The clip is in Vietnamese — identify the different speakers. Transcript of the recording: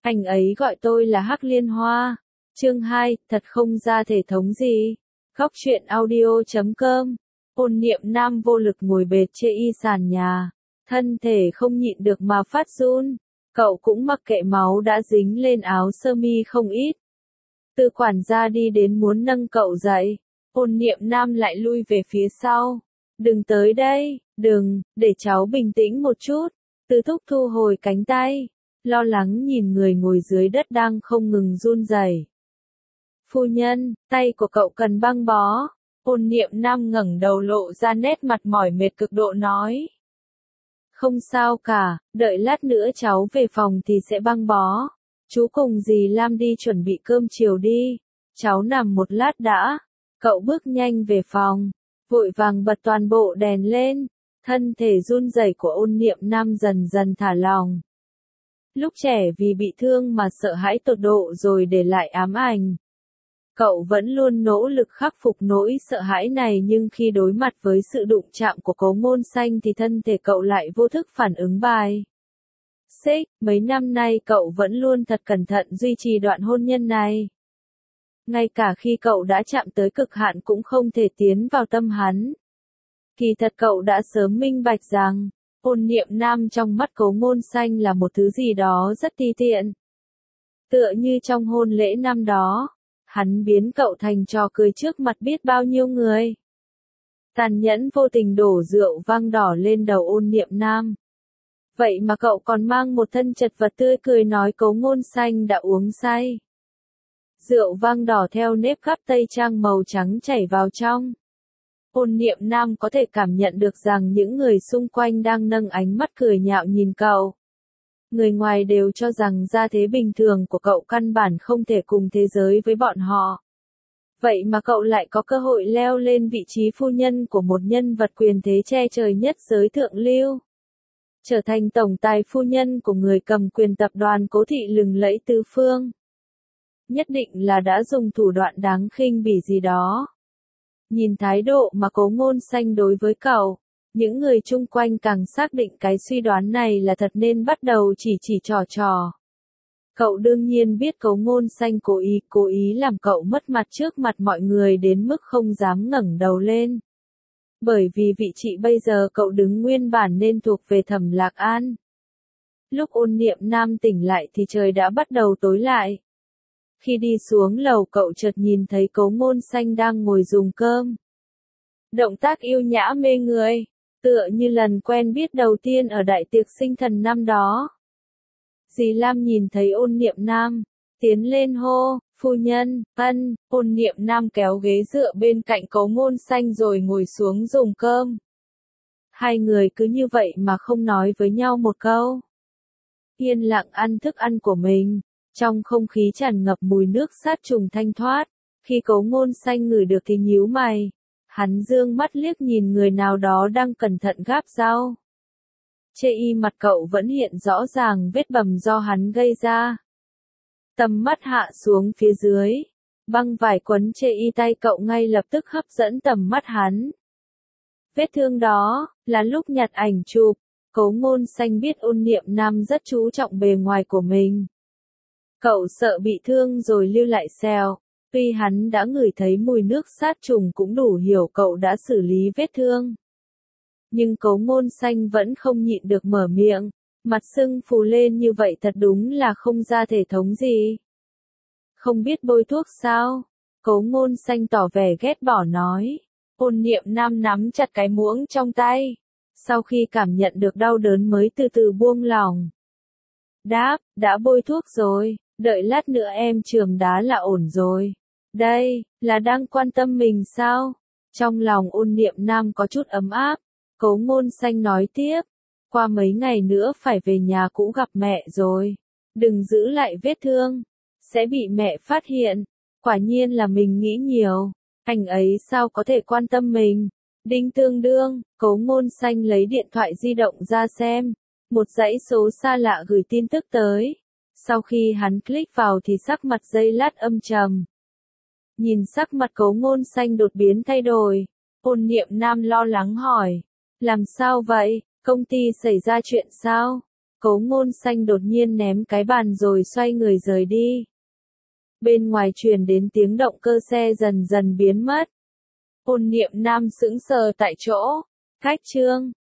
Speaker 1: Anh ấy gọi tôi là Hắc Liên Hoa. Chương 2, thật không ra thể thống gì. Góc truyện audio.com. Ôn Niệm Nam vô lực ngồi bệt trên y sàn nhà. Thân thể không nhịn được mà phát run. Cậu cũng mặc kệ máu đã dính lên áo sơ mi không ít. Từ quản gia đi đến muốn nâng cậu dậy. Ôn Niệm Nam lại lui về phía sau. Đừng tới đây, đừng, để cháu bình tĩnh một chút. Từ Thúc thu hồi cánh tay. Lo lắng nhìn người ngồi dưới đất đang không ngừng run rẩy. Phu nhân, tay của cậu cần băng bó. Ôn Niệm Nam ngẩng đầu lộ ra nét mặt mỏi mệt cực độ nói. Không sao cả, đợi lát nữa cháu về phòng thì sẽ băng bó. Chú cùng dì Lam đi chuẩn bị cơm chiều đi. Cháu nằm một lát đã. Cậu bước nhanh về phòng, vội vàng bật toàn bộ đèn lên. Thân thể run rẩy của Ôn Niệm Nam dần dần thả lỏng. Lúc trẻ vì bị thương mà sợ hãi tột độ rồi để lại ám ảnh. Cậu vẫn luôn nỗ lực khắc phục nỗi sợ hãi này, nhưng khi đối mặt với sự đụng chạm của Cố Ngôn Xanh thì thân thể cậu lại vô thức phản ứng bài xích. Mấy năm nay cậu vẫn luôn thật cẩn thận duy trì đoạn hôn nhân này. Ngay cả khi cậu đã chạm tới cực hạn cũng không thể tiến vào tâm hắn. Kỳ thật cậu đã sớm minh bạch rằng, Ôn Niệm Nam trong mắt Cố Ngôn Xanh là một thứ gì đó rất ti tiện. Tựa như trong hôn lễ năm đó, hắn biến cậu thành trò cười trước mặt biết bao nhiêu người. Tàn nhẫn vô tình đổ rượu vang đỏ lên đầu Ôn Niệm Nam. Vậy mà cậu còn mang một thân chật vật tươi cười nói Cố Ngôn Xanh đã uống say. Rượu vang đỏ theo nếp gấp tây trang màu trắng chảy vào trong. Ôn Niệm Nam có thể cảm nhận được rằng những người xung quanh đang nâng ánh mắt cười nhạo nhìn cậu. Người ngoài đều cho rằng gia thế bình thường của cậu căn bản không thể cùng thế giới với bọn họ. Vậy mà cậu lại có cơ hội leo lên vị trí phu nhân của một nhân vật quyền thế che trời nhất giới thượng lưu. Trở thành tổng tài phu nhân của người cầm quyền tập đoàn Cố Thị lừng lẫy tứ phương. Nhất định là đã dùng thủ đoạn đáng khinh bỉ gì đó. Nhìn thái độ mà Cố Ngôn Xanh đối với cậu, những người chung quanh càng xác định cái suy đoán này là thật nên bắt đầu chỉ trò. Cậu đương nhiên biết Cố Ngôn Xanh cố ý làm cậu mất mặt trước mặt mọi người đến mức không dám ngẩng đầu lên. Bởi vì vị trí bây giờ cậu đứng nguyên bản nên thuộc về Thẩm Lạc An. Lúc Ôn Niệm Nam tỉnh lại thì trời đã bắt đầu tối lại. Khi đi xuống lầu cậu chợt nhìn thấy Cố Ngôn Xanh đang ngồi dùng cơm. Động tác yêu nhã mê người, tựa như lần quen biết đầu tiên ở đại tiệc sinh thần năm đó. Dì Lam nhìn thấy Ôn Niệm Nam, tiến lên hô, phu nhân, ân. Ôn Niệm Nam kéo ghế dựa bên cạnh Cố Ngôn Xanh rồi ngồi xuống dùng cơm. Hai người cứ như vậy mà không nói với nhau một câu. Yên lặng ăn thức ăn của mình. Trong không khí tràn ngập mùi nước sát trùng thanh thoát, khi Cố Ngôn Xanh ngửi được thì nhíu mày. Hắn dương mắt liếc nhìn người nào đó đang cẩn thận gắp rau. Trên y mặt cậu vẫn hiện rõ ràng vết bầm do hắn gây ra. Tầm mắt hạ xuống phía dưới, băng vải quấn trên y tay cậu ngay lập tức hấp dẫn tầm mắt hắn. Vết thương đó, là lúc nhặt ảnh chụp, Cố Ngôn Xanh biết Ôn Niệm Nam rất chú trọng bề ngoài của mình. Cậu sợ bị thương rồi lưu lại sẹo, tuy hắn đã ngửi thấy mùi nước sát trùng cũng đủ hiểu cậu đã xử lý vết thương. Nhưng Cố Ngôn Xanh vẫn không nhịn được mở miệng, mặt sưng phù lên như vậy thật đúng là không ra thể thống gì. Không biết bôi thuốc sao? Cố Ngôn Xanh tỏ vẻ ghét bỏ nói. Ôn Niệm Nam nắm chặt cái muỗng trong tay, sau khi cảm nhận được đau đớn mới từ từ buông lỏng. Đáp, đã bôi thuốc rồi. Đợi lát nữa em chườm đá là ổn rồi. Đây, là đang quan tâm mình sao? Trong lòng Ôn Niệm Nam có chút ấm áp. Cố Ngôn Xanh nói tiếp. Qua mấy ngày nữa phải về nhà cũ gặp mẹ rồi. Đừng giữ lại vết thương. Sẽ bị mẹ phát hiện. Quả nhiên là mình nghĩ nhiều. Anh ấy sao có thể quan tâm mình? Đinh tương đương, Cố Ngôn Xanh lấy điện thoại di động ra xem. Một dãy số xa lạ gửi tin tức tới. Sau khi hắn click vào thì sắc mặt giây lát âm trầm. Nhìn sắc mặt Cố Ngôn Xanh đột biến thay đổi, Ôn Niệm Nam lo lắng hỏi. Làm sao vậy, công ty xảy ra chuyện sao? Cố Ngôn Xanh đột nhiên ném cái bàn rồi xoay người rời đi. Bên ngoài truyền đến tiếng động cơ xe dần dần biến mất. Ôn Niệm Nam sững sờ tại chỗ. Khách Trương,